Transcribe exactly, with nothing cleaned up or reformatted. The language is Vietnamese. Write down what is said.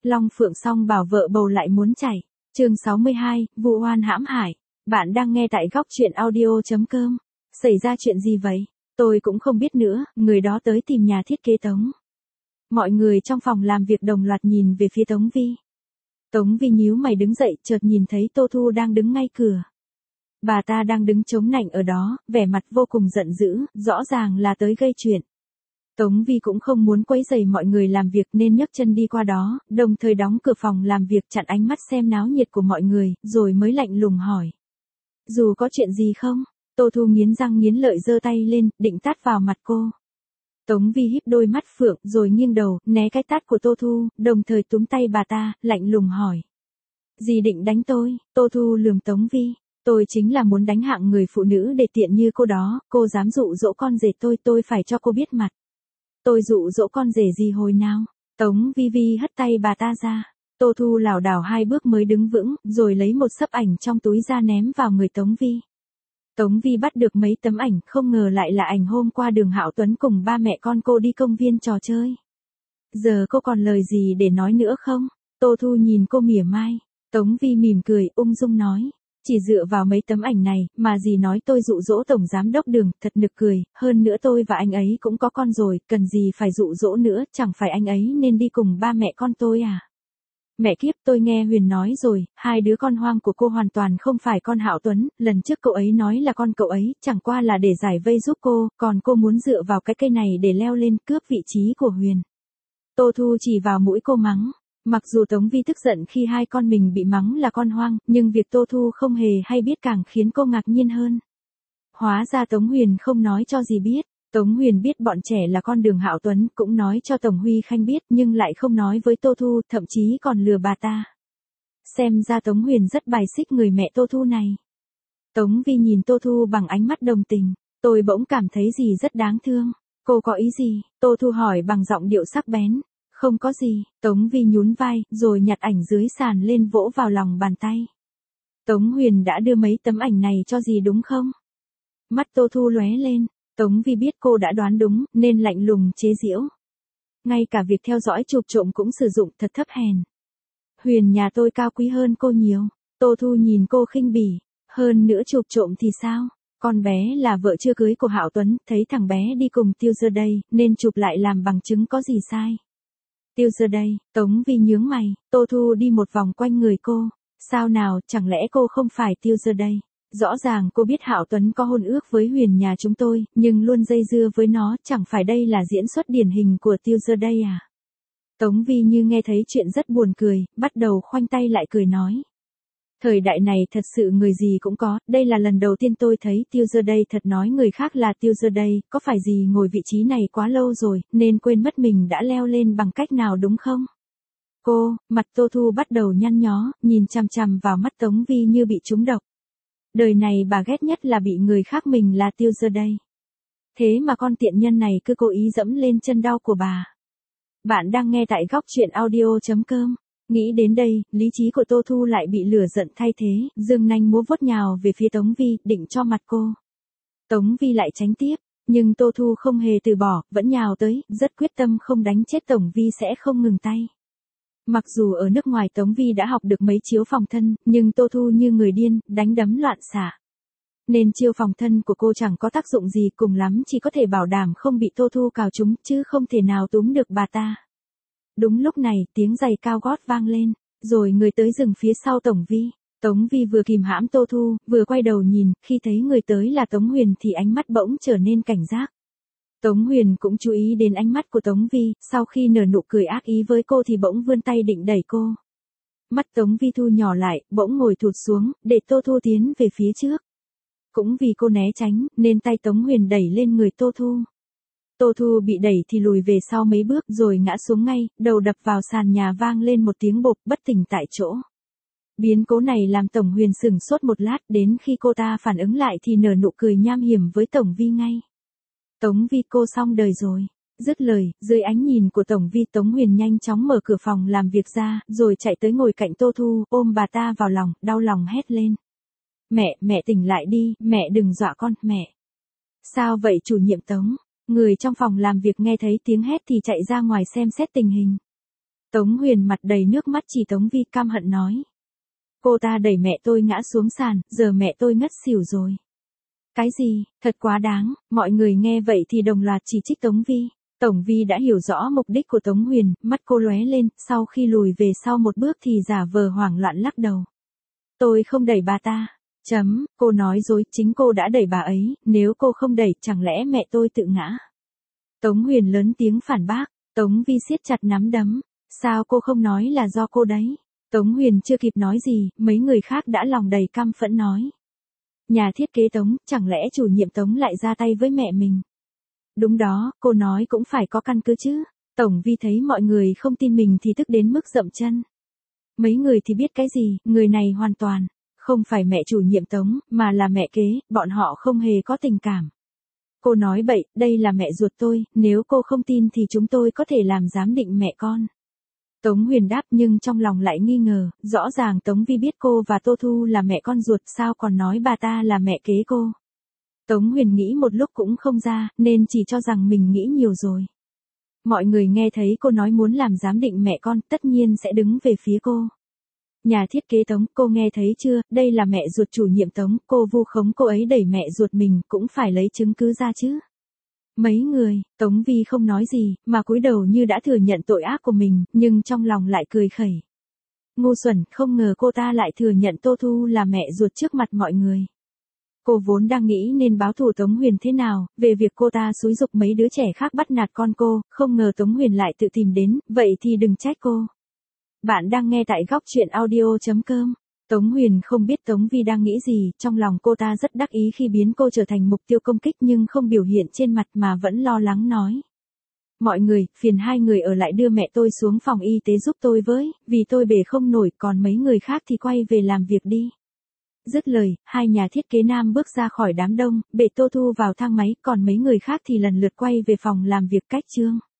Long Phượng song bảo vợ bầu lại muốn chảy. Chương sáu mươi hai, vụ oan hãm hại. Bạn đang nghe tại góc truyện audio.com. Xảy ra chuyện gì vậy? Tôi cũng không biết nữa, người đó tới tìm nhà thiết kế Tống. Mọi người trong phòng làm việc đồng loạt nhìn về phía Tống Vi. Tống Vi nhíu mày đứng dậy, chợt nhìn thấy Tô Thu đang đứng ngay cửa. Bà ta đang đứng chống nạnh ở đó, vẻ mặt vô cùng giận dữ, rõ ràng là tới gây chuyện. Tống Vi cũng không muốn quấy rầy mọi người làm việc nên nhấc chân đi qua đó, đồng thời đóng cửa phòng làm việc chặn ánh mắt xem náo nhiệt của mọi người, rồi mới lạnh lùng hỏi. Dù có chuyện gì không? Tô Thu nghiến răng nghiến lợi giơ tay lên, định tát vào mặt cô. Tống Vi híp đôi mắt phượng rồi nghiêng đầu, né cái tát của Tô Thu, đồng thời túm tay bà ta, lạnh lùng hỏi. Dì định đánh tôi? Tô Thu lườm Tống Vi. Tôi chính là muốn đánh hạng người phụ nữ để tiện như cô đó, cô dám dụ dỗ con rể tôi, tôi phải cho cô biết mặt. Tôi dụ dỗ con rể gì hồi nào? Tống Vi Vi hất tay bà ta ra. Tô Thu lảo đảo hai bước mới đứng vững, rồi lấy một xấp ảnh trong túi ra ném vào người Tống Vi. Tống Vi bắt được mấy tấm ảnh, không ngờ lại là ảnh hôm qua Đường Hạo Tuấn cùng ba mẹ con cô đi công viên trò chơi. Giờ cô còn lời gì để nói nữa không? Tô Thu nhìn cô mỉa mai. Tống Vi mỉm cười, ung dung nói. Chỉ dựa vào mấy tấm ảnh này, mà dì nói tôi dụ dỗ tổng giám đốc Đường, thật nực cười, hơn nữa tôi và anh ấy cũng có con rồi, cần gì phải dụ dỗ nữa, chẳng phải anh ấy nên đi cùng ba mẹ con tôi à? Mẹ kiếp, tôi nghe Huyền nói rồi, hai đứa con hoang của cô hoàn toàn không phải con Hạo Tuấn, lần trước cậu ấy nói là con cậu ấy, chẳng qua là để giải vây giúp cô, còn cô muốn dựa vào cái cây này để leo lên cướp vị trí của Huyền. Tô Thu chỉ vào mũi cô mắng. Mặc dù Tống Vi tức giận khi hai con mình bị mắng là con hoang, nhưng việc Tô Thu không hề hay biết càng khiến cô ngạc nhiên hơn. Hóa ra Tống Huyền không nói cho gì biết. Tống Huyền biết bọn trẻ là con Đường Hạo Tuấn, cũng nói cho Tổng Huy Khanh biết, nhưng lại không nói với Tô Thu, thậm chí còn lừa bà ta. Xem ra Tống Huyền rất bài xích người mẹ Tô Thu này. Tống Vi nhìn Tô Thu bằng ánh mắt đồng tình, tôi bỗng cảm thấy gì rất đáng thương. Cô có ý gì? Tô Thu hỏi bằng giọng điệu sắc bén. Không có gì, Tống Vi nhún vai, rồi nhặt ảnh dưới sàn lên vỗ vào lòng bàn tay. Tống Huyền đã đưa mấy tấm ảnh này cho dì đúng không? Mắt Tô Thu lóe lên, Tống Vi biết cô đã đoán đúng, nên lạnh lùng chế giễu. Ngay cả việc theo dõi chụp trộm cũng sử dụng, thật thấp hèn. Huyền nhà tôi cao quý hơn cô nhiều. Tô Thu nhìn cô khinh bỉ, hơn nữa chụp trộm thì sao? Con bé là vợ chưa cưới của Hạo Tuấn, thấy thằng bé đi cùng Tiêu Giờ đây, nên chụp lại làm bằng chứng có gì sai. Tiêu Giờ đây, Tống Vi nhướng mày, Tô Thu đi một vòng quanh người cô. Sao nào, chẳng lẽ cô không phải Tiêu Giờ đây? Rõ ràng cô biết Hạo Tuấn có hôn ước với Huyền nhà chúng tôi, nhưng luôn dây dưa với nó, chẳng phải đây là diễn xuất điển hình của Tiêu Giờ đây à? Tống Vi như nghe thấy chuyện rất buồn cười, bắt đầu khoanh tay lại cười nói. Thời đại này thật sự người gì cũng có, đây là lần đầu tiên tôi thấy Tiêu Giờ đây thật nói người khác là Tiêu Giờ đây, có phải gì ngồi vị trí này quá lâu rồi, nên quên mất mình đã leo lên bằng cách nào đúng không? Cô, mặt Tô Thu bắt đầu nhăn nhó, nhìn chằm chằm vào mắt Tống Vi như bị trúng độc. Đời này bà ghét nhất là bị người khác mình là Tiêu Giờ đây. Thế mà con tiện nhân này cứ cố ý dẫm lên chân đau của bà. Bạn đang nghe tại góc truyện audio.com. Nghĩ đến đây, lý trí của Tô Thu lại bị lửa giận thay thế, giương nanh múa vuốt nhào về phía Tống Vi, định cho mặt cô. Tống Vi lại tránh tiếp, nhưng Tô Thu không hề từ bỏ, vẫn nhào tới, rất quyết tâm không đánh chết Tổng Vi sẽ không ngừng tay. Mặc dù ở nước ngoài Tống Vi đã học được mấy chiếu phòng thân, nhưng Tô Thu như người điên, đánh đấm loạn xạ. Nên chiêu phòng thân của cô chẳng có tác dụng gì, cùng lắm chỉ có thể bảo đảm không bị Tô Thu cào trúng, chứ không thể nào túm được bà ta. Đúng lúc này, tiếng giày cao gót vang lên, rồi người tới dừng phía sau Tổng Vi. Tống Vi vừa kìm hãm Tô Thu, vừa quay đầu nhìn, khi thấy người tới là Tống Huyền thì ánh mắt bỗng trở nên cảnh giác. Tống Huyền cũng chú ý đến ánh mắt của Tống Vi, sau khi nở nụ cười ác ý với cô thì bỗng vươn tay định đẩy cô. Mắt Tống Vi thu nhỏ lại, bỗng ngồi thụt xuống, để Tô Thu tiến về phía trước. Cũng vì cô né tránh, nên tay Tống Huyền đẩy lên người Tô Thu. Tô Thu bị đẩy thì lùi về sau mấy bước rồi ngã xuống ngay, đầu đập vào sàn nhà vang lên một tiếng bộp, bất tỉnh tại chỗ. Biến cố này làm Tổng Huyền sửng sốt một lát, đến khi cô ta phản ứng lại thì nở nụ cười nham hiểm với Tổng Vi ngay. Tống Vi, cô xong đời rồi. Dứt lời, dưới ánh nhìn của Tổng Vi, Tống Huyền nhanh chóng mở cửa phòng làm việc ra, rồi chạy tới ngồi cạnh Tô Thu, ôm bà ta vào lòng, đau lòng hét lên. Mẹ, mẹ tỉnh lại đi, mẹ đừng dọa con, mẹ. Sao vậy chủ nhiệm Tống? Người trong phòng làm việc nghe thấy tiếng hét thì chạy ra ngoài xem xét tình hình. Tống Huyền mặt đầy nước mắt chỉ Tống Vi căm hận nói. Cô ta đẩy mẹ tôi ngã xuống sàn, giờ mẹ tôi ngất xỉu rồi. Cái gì, thật quá đáng, mọi người nghe vậy thì đồng loạt chỉ trích Tống Vi. Tổng Vi đã hiểu rõ mục đích của Tống Huyền, mắt cô lóe lên, sau khi lùi về sau một bước thì giả vờ hoảng loạn lắc đầu. Tôi không đẩy bà ta. Chấm, cô nói dối, chính cô đã đẩy bà ấy, nếu cô không đẩy, chẳng lẽ mẹ tôi tự ngã. Tống Huyền lớn tiếng phản bác, Tống Vi siết chặt nắm đấm. Sao cô không nói là do cô đấy? Tống Huyền chưa kịp nói gì, mấy người khác đã lòng đầy căm phẫn nói. Nhà thiết kế Tống, chẳng lẽ chủ nhiệm Tống lại ra tay với mẹ mình? Đúng đó, cô nói cũng phải có căn cứ chứ. Tổng Vi thấy mọi người không tin mình thì tức đến mức dậm chân. Mấy người thì biết cái gì, người này hoàn toàn không phải mẹ chủ nhiệm Tống, mà là mẹ kế, bọn họ không hề có tình cảm. Cô nói bậy, đây là mẹ ruột tôi, nếu cô không tin thì chúng tôi có thể làm giám định mẹ con. Tống Huyền đáp nhưng trong lòng lại nghi ngờ, rõ ràng Tống Vi biết cô và Tô Thu là mẹ con ruột, sao còn nói bà ta là mẹ kế cô. Tống Huyền nghĩ một lúc cũng không ra, nên chỉ cho rằng mình nghĩ nhiều rồi. Mọi người nghe thấy cô nói muốn làm giám định mẹ con, tất nhiên sẽ đứng về phía cô. Nhà thiết kế Tống, cô nghe thấy chưa, đây là mẹ ruột chủ nhiệm Tống, cô vu khống cô ấy đẩy mẹ ruột mình, cũng phải lấy chứng cứ ra chứ. Mấy người, Tống Vi không nói gì, mà cúi đầu như đã thừa nhận tội ác của mình, nhưng trong lòng lại cười khẩy. Ngu xuẩn, không ngờ cô ta lại thừa nhận Tô Thu là mẹ ruột trước mặt mọi người. Cô vốn đang nghĩ nên báo thù Tống Huyền thế nào, về việc cô ta xúi giục mấy đứa trẻ khác bắt nạt con cô, không ngờ Tống Huyền lại tự tìm đến, vậy thì đừng trách cô. Bạn đang nghe tại góc truyện audio chấm com. Tống Huyền không biết Tống Vi đang nghĩ gì, trong lòng cô ta rất đắc ý khi biến cô trở thành mục tiêu công kích nhưng không biểu hiện trên mặt mà vẫn lo lắng nói. Mọi người, phiền hai người ở lại đưa mẹ tôi xuống phòng y tế giúp tôi với, vì tôi bể không nổi, còn mấy người khác thì quay về làm việc đi. Dứt lời, hai nhà thiết kế nam bước ra khỏi đám đông, bệ Tô Thu vào thang máy, còn mấy người khác thì lần lượt quay về phòng làm việc cách trương.